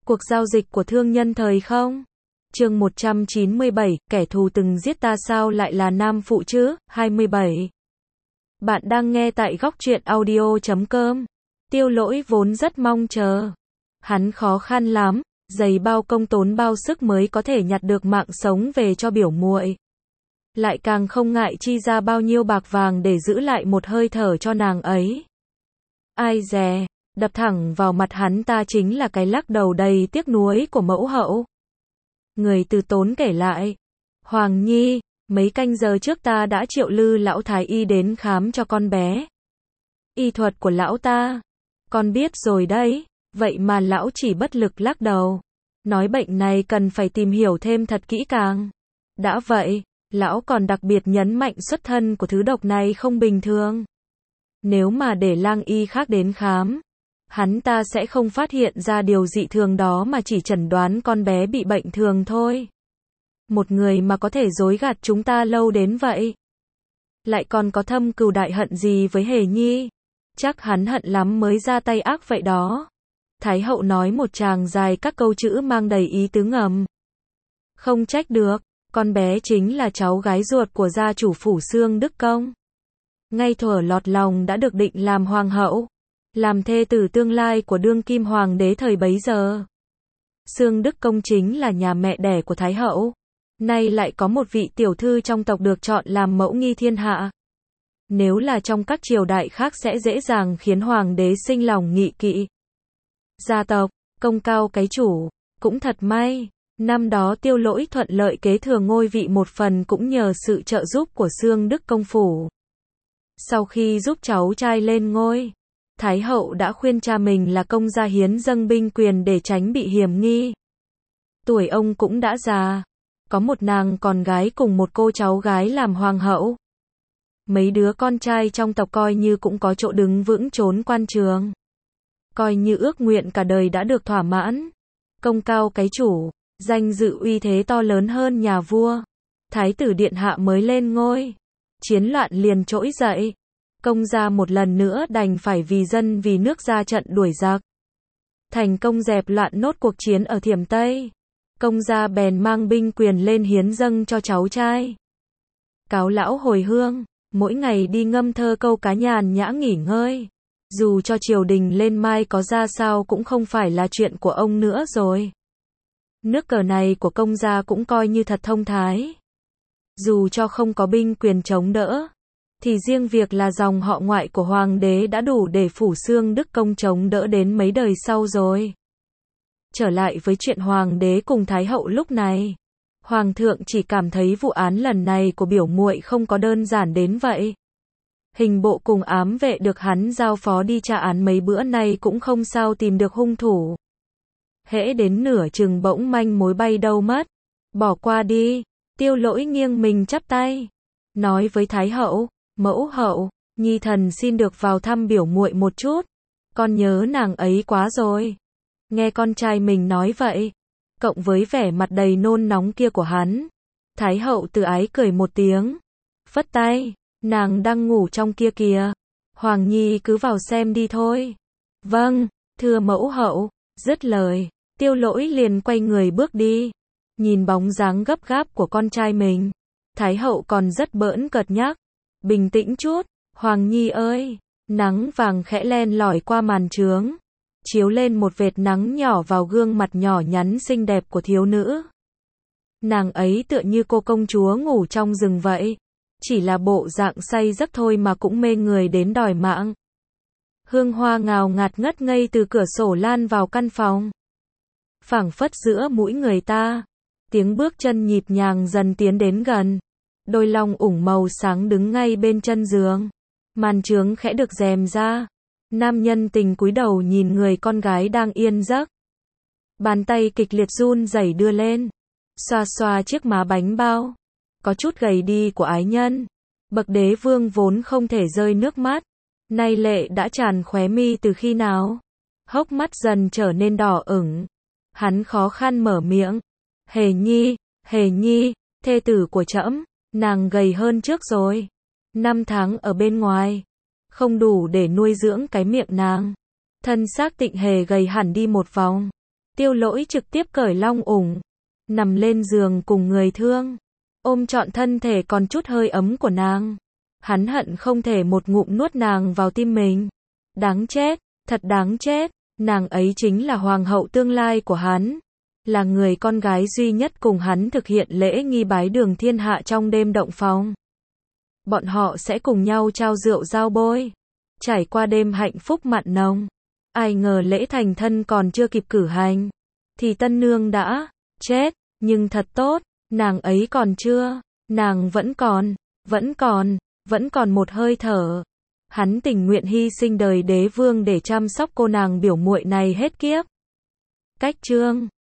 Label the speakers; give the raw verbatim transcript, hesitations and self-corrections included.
Speaker 1: Cuộc giao dịch của thương nhân thời không? Chương một trăm chín mươi bảy, kẻ thù từng giết ta sao lại là nam phụ chứ? hai mươi bảy. Bạn đang nghe tại góc truyện audio chấm com. Tiêu Lỗi vốn rất mong chờ. Hắn khó khăn lắm, dày bao công tốn bao sức mới có thể nhặt được mạng sống về cho biểu muội. Lại càng không ngại chi ra bao nhiêu bạc vàng để giữ lại một hơi thở cho nàng ấy. Ai dè, đập thẳng vào mặt hắn ta chính là cái lắc đầu đầy tiếc nuối của mẫu hậu. Người từ Tốn kể lại, Hoàng Nhi, mấy canh giờ trước ta đã triệu lư lão thái y đến khám cho con bé. Y thuật của lão ta, con biết rồi đấy, vậy mà lão chỉ bất lực lắc đầu. Nói bệnh này cần phải tìm hiểu thêm thật kỹ càng. Đã vậy, lão còn đặc biệt nhấn mạnh xuất thân của thứ độc này không bình thường. Nếu mà để lang y khác đến khám, hắn ta sẽ không phát hiện ra điều dị thường đó mà chỉ chẩn đoán con bé bị bệnh thường thôi. Một người mà có thể dối gạt chúng ta lâu đến vậy, lại còn có thâm cừu đại hận gì với Hề Nhi? Chắc hắn hận lắm mới ra tay ác vậy đó. Thái hậu nói một tràng dài các câu chữ mang đầy ý tứ ngầm. Không trách được, con bé chính là cháu gái ruột của gia chủ phủ Xương Đức Công. Ngay thuở lọt lòng đã được định làm hoàng hậu, làm thê tử tương lai của đương kim hoàng đế thời bấy giờ. Xương Đức Công chính là nhà mẹ đẻ của Thái hậu. Nay lại có một vị tiểu thư trong tộc được chọn làm mẫu nghi thiên hạ. Nếu là trong các triều đại khác sẽ dễ dàng khiến hoàng đế sinh lòng nghị kỵ. Gia tộc, công cao cái chủ, cũng thật may. Năm đó Tiêu Lỗi thuận lợi kế thừa ngôi vị một phần cũng nhờ sự trợ giúp của Xương Đức Công phủ. Sau khi giúp cháu trai lên ngôi, Thái hậu đã khuyên cha mình là công gia hiến dâng binh quyền để tránh bị hiểm nghi. Tuổi ông cũng đã già, có một nàng con gái cùng một cô cháu gái làm hoàng hậu. Mấy đứa con trai trong tộc coi như cũng có chỗ đứng vững trốn quan trường. Coi như ước nguyện cả đời đã được thỏa mãn. Công cao cái chủ, danh dự uy thế to lớn hơn nhà vua. Thái tử điện hạ mới lên ngôi, chiến loạn liền trỗi dậy. Công gia một lần nữa đành phải vì dân vì nước ra trận đuổi giặc. Thành công dẹp loạn nốt cuộc chiến ở Thiểm Tây. Công gia bèn mang binh quyền lên hiến dâng cho cháu trai. Cáo lão hồi hương, mỗi ngày đi ngâm thơ câu cá nhàn nhã nghỉ ngơi. Dù cho triều đình lên mai có ra sao cũng không phải là chuyện của ông nữa rồi. Nước cờ này của công gia cũng coi như thật thông thái. Dù cho không có binh quyền chống đỡ, thì riêng việc là dòng họ ngoại của hoàng đế đã đủ để phủ Xương Đức Công chống đỡ đến mấy đời sau rồi. Trở lại với chuyện hoàng đế cùng thái hậu lúc này, hoàng thượng chỉ cảm thấy vụ án lần này của biểu muội không có đơn giản đến vậy. Hình bộ cùng ám vệ được hắn giao phó đi tra án mấy bữa nay cũng không sao tìm được hung thủ. Hễ đến nửa chừng bỗng manh mối bay đâu mất. Bỏ qua đi. Tiêu Lỗi nghiêng mình chắp tay, nói với thái hậu, mẫu hậu, nhi thần xin được vào thăm biểu muội một chút. Con nhớ nàng ấy quá rồi. Nghe con trai mình nói vậy, cộng với vẻ mặt đầy nôn nóng kia của hắn, thái hậu từ ái cười một tiếng, phất tay, nàng đang ngủ trong kia kìa. Hoàng Nhi cứ vào xem đi thôi. Vâng, thưa mẫu hậu. Dứt lời, Tiêu Lỗi liền quay người bước đi. Nhìn bóng dáng gấp gáp của con trai mình, thái hậu còn rất bỡn cợt nhắc, bình tĩnh chút, Hoàng Nhi ơi. Nắng vàng khẽ len lỏi qua màn trướng, chiếu lên một vệt nắng nhỏ vào gương mặt nhỏ nhắn xinh đẹp của thiếu nữ. Nàng ấy tựa như cô công chúa ngủ trong rừng vậy, chỉ là bộ dạng say giấc thôi mà cũng mê người đến đòi mạng. Hương hoa ngào ngạt ngất ngây từ cửa sổ lan vào căn phòng. Phảng phất giữa mũi người ta, tiếng bước chân nhịp nhàng dần tiến đến gần. Đôi long ủng màu sáng đứng ngay bên chân giường. Màn trướng khẽ được rèm ra. Nam nhân tình cúi đầu nhìn người con gái đang yên giấc. Bàn tay kịch liệt run rẩy đưa lên, xoa xoa chiếc má bánh bao có chút gầy đi của ái nhân. Bậc đế vương vốn không thể rơi nước mắt, nay lệ đã tràn khóe mi từ khi nào. Hốc mắt dần trở nên đỏ ửng. Hắn khó khăn mở miệng. Hề Nhi, Hề Nhi, thê tử của trẫm, nàng gầy hơn trước rồi. Năm tháng ở bên ngoài, không đủ để nuôi dưỡng cái miệng nàng. Thân xác Tịnh Hề gầy hẳn đi một vòng. Tiêu Lỗi trực tiếp cởi long ủng, nằm lên giường cùng người thương, ôm trọn thân thể còn chút hơi ấm của nàng. Hắn hận không thể một ngụm nuốt nàng vào tim mình. Đáng chết, thật đáng chết, nàng ấy chính là hoàng hậu tương lai của hắn, là người con gái duy nhất cùng hắn thực hiện lễ nghi bái đường thiên hạ trong đêm động phòng. Bọn họ sẽ cùng nhau trao rượu giao bôi, trải qua đêm hạnh phúc mặn nồng. Ai ngờ lễ thành thân còn chưa kịp cử hành, thì tân nương đã chết, nhưng thật tốt, nàng ấy còn chưa, nàng vẫn còn, vẫn còn, vẫn còn một hơi thở. Hắn tình nguyện hy sinh đời đế vương để chăm sóc cô nàng biểu muội này hết kiếp. Cách chương